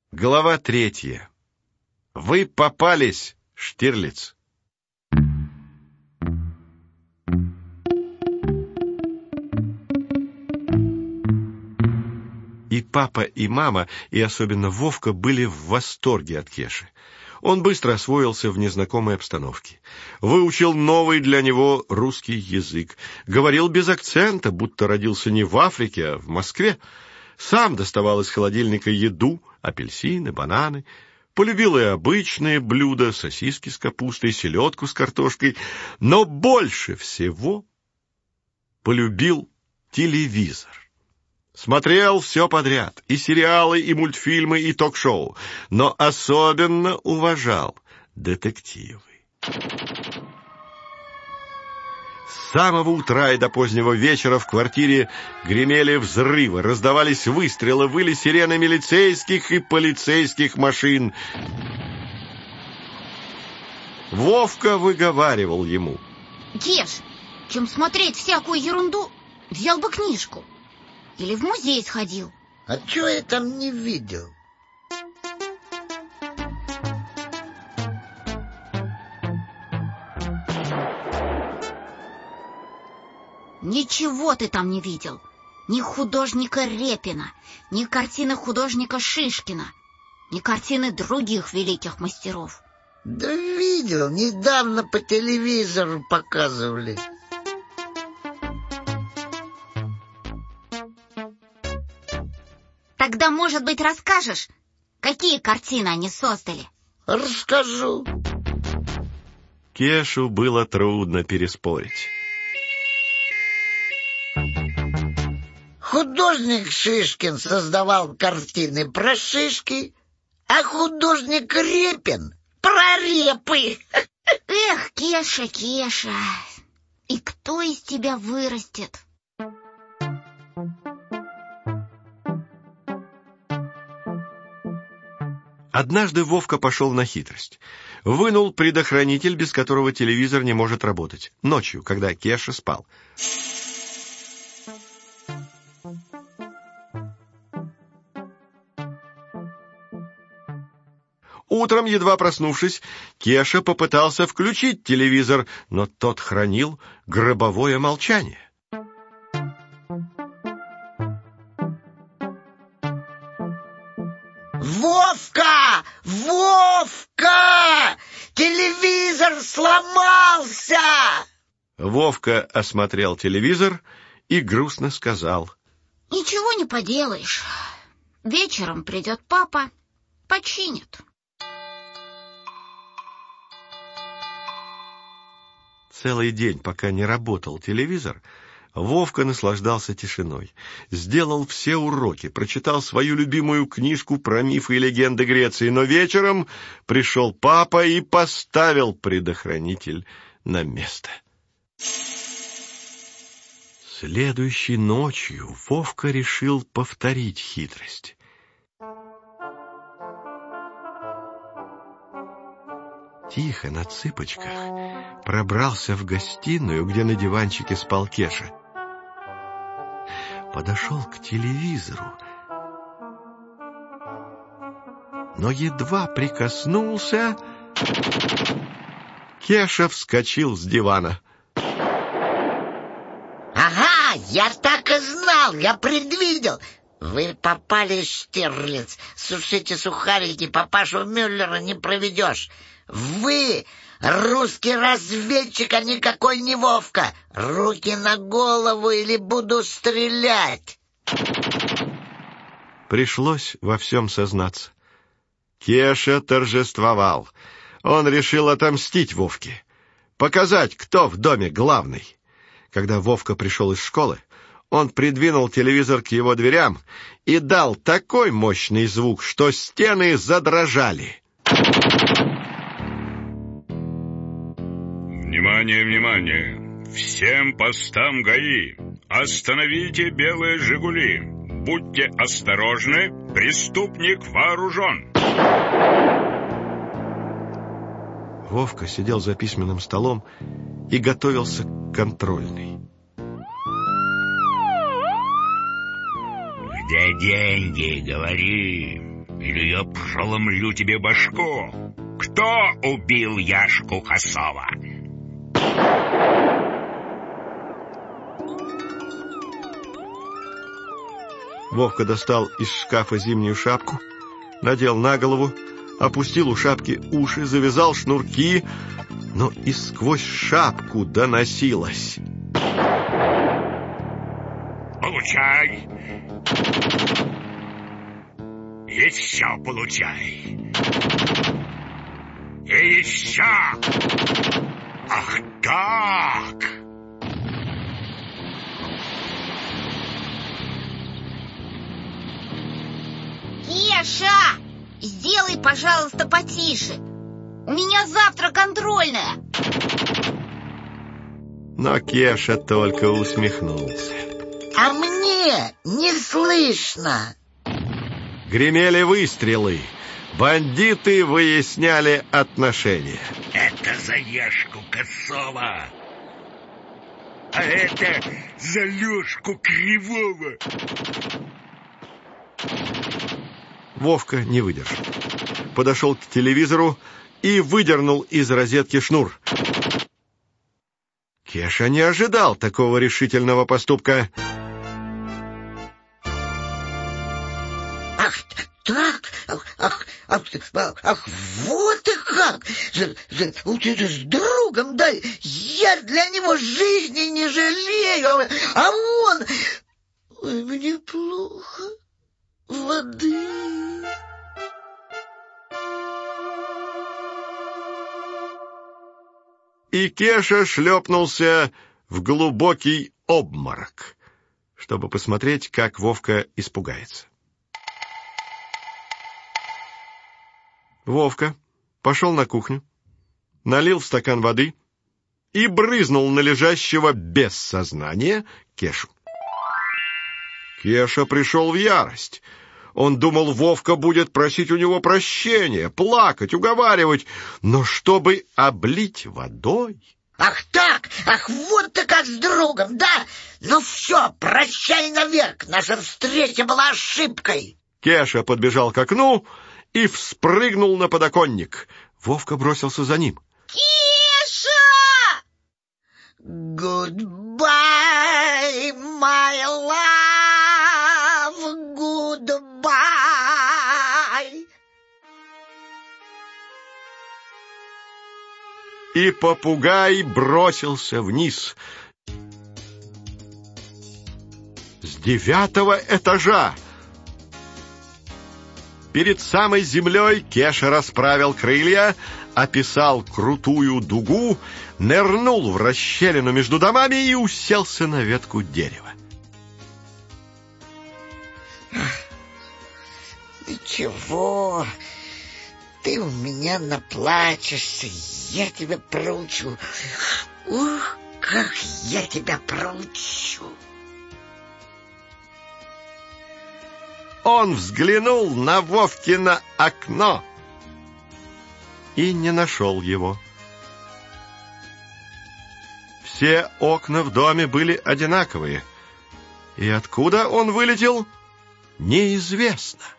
Глава 3. Вы попались, Штирлиц. И папа, и мама, и особенно Вовка были в восторге от Кеши. Он быстро освоился в незнакомой обстановке. Выучил новый для него русский язык. Говорил без акцента, будто родился не в Африке, а в Москве. Сам доставал из холодильника еду, апельсины, бананы. Полюбил и обычные блюда, сосиски с капустой, селедку с картошкой. Но больше всего полюбил телевизор. Смотрел все подряд, и сериалы, и мультфильмы, и ток-шоу, но особенно уважал детективы. С самого утра и до позднего вечера в квартире гремели взрывы, раздавались выстрелы, выли сирены милицейских и полицейских машин. Вовка выговаривал ему: «Кеш, чем смотреть всякую ерунду, взял бы книжку. Или в музей сходил». А чё я там не видел? Ничего ты там не видел. Ни художника Репина, ни картины художника Шишкина, ни картины других великих мастеров. Да видел, недавно по телевизору показывали. Тогда, может быть, расскажешь, какие картины они создали? Расскажу. Кешу было трудно переспорить. Художник Шишкин создавал картины про шишки, а художник Репин про репы. Эх, Кеша, Кеша, и кто из тебя вырастет? Однажды Вовка пошел на хитрость. Вынул предохранитель, без которого телевизор не может работать. Ночью, когда Кеша спал. Утром, едва проснувшись, Кеша попытался включить телевизор, но тот хранил гробовое молчание. Вовка! Вовка! Телевизор сломался! Вовка осмотрел телевизор и грустно сказал: Ничего не поделаешь. Вечером придет папа, починит. Целый день, пока не работал телевизор, Вовка наслаждался тишиной. Сделал все уроки, прочитал свою любимую книжку про мифы и легенды Греции, но вечером пришел папа и поставил предохранитель на место. Следующей ночью Вовка решил повторить хитрость. Тихо, на цыпочках, пробрался в гостиную, где на диванчике спал Кеша. Подошел к телевизору, но едва прикоснулся, Кеша вскочил с дивана. Ага, я так и знал, я предвидел. Вы попали, Штирлиц. Сушите сухарики, папашу Мюллера не проведешь. Вы русский разведчик, а никакой не Вовка. Руки на голову или буду стрелять. Пришлось во всем сознаться. Кеша торжествовал. Он решил отомстить Вовке, показать, кто в доме главный. Когда Вовка пришел из школы, он придвинул телевизор к его дверям и дал такой мощный звук, что стены задрожали. Внимание, внимание! Всем постам ГАИ! Остановите белые «Жигули». Будьте осторожны, преступник вооружен. Вовка сидел за письменным столом и готовился к контрольной. Где деньги, говори? или я проломлю тебе башку. Кто убил Яшку Косова? Вовка достал из шкафа зимнюю шапку, надел на голову, опустил у шапки уши, завязал шнурки, но и сквозь шапку доносилось: Получай! Еще получай! И еще! Ах так! Кеша, сделай, пожалуйста, потише. У меня завтра контрольная. Но Кеша только усмехнулся. А мне не слышно. Гремели выстрелы. Бандиты выясняли отношения. Это за Яшку Косова, а это за Лёшку Кривого. Вовка не выдержал. Подошел к телевизору и выдернул из розетки шнур. Кеша не ожидал такого решительного поступка. Ах, так? Ах, вот и как! Ты с другом, да? Я для него жизни не жалею, а он... Ой, мне плохо. Воды... И Кеша шлепнулся в глубокий обморок, чтобы посмотреть, как Вовка испугается. Вовка пошел на кухню, налил в стакан воды и брызнул на лежащего без сознания Кешу. Кеша пришел в ярость. Он думал, Вовка будет просить у него прощения, плакать, уговаривать, но чтобы облить водой... Ах так! Ах, вот ты как с другом, да? Ну все, прощай навек, наша встреча была ошибкой. Кеша подбежал к окну и вспрыгнул на подоконник. Вовка бросился за ним. Кеша! Goodbye, my love, goodbye. И попугай бросился вниз. С 9-го этажа. Перед самой землей Кеша расправил крылья, описал крутую дугу, нырнул в расщелину между домами и уселся на ветку дерева. Ничего, ты у меня наплачешься, я тебя проучу. Ух, как я тебя проучу. Он взглянул на Вовкино окно и не нашел его. Все окна в доме были одинаковые, и откуда он вылетел, неизвестно.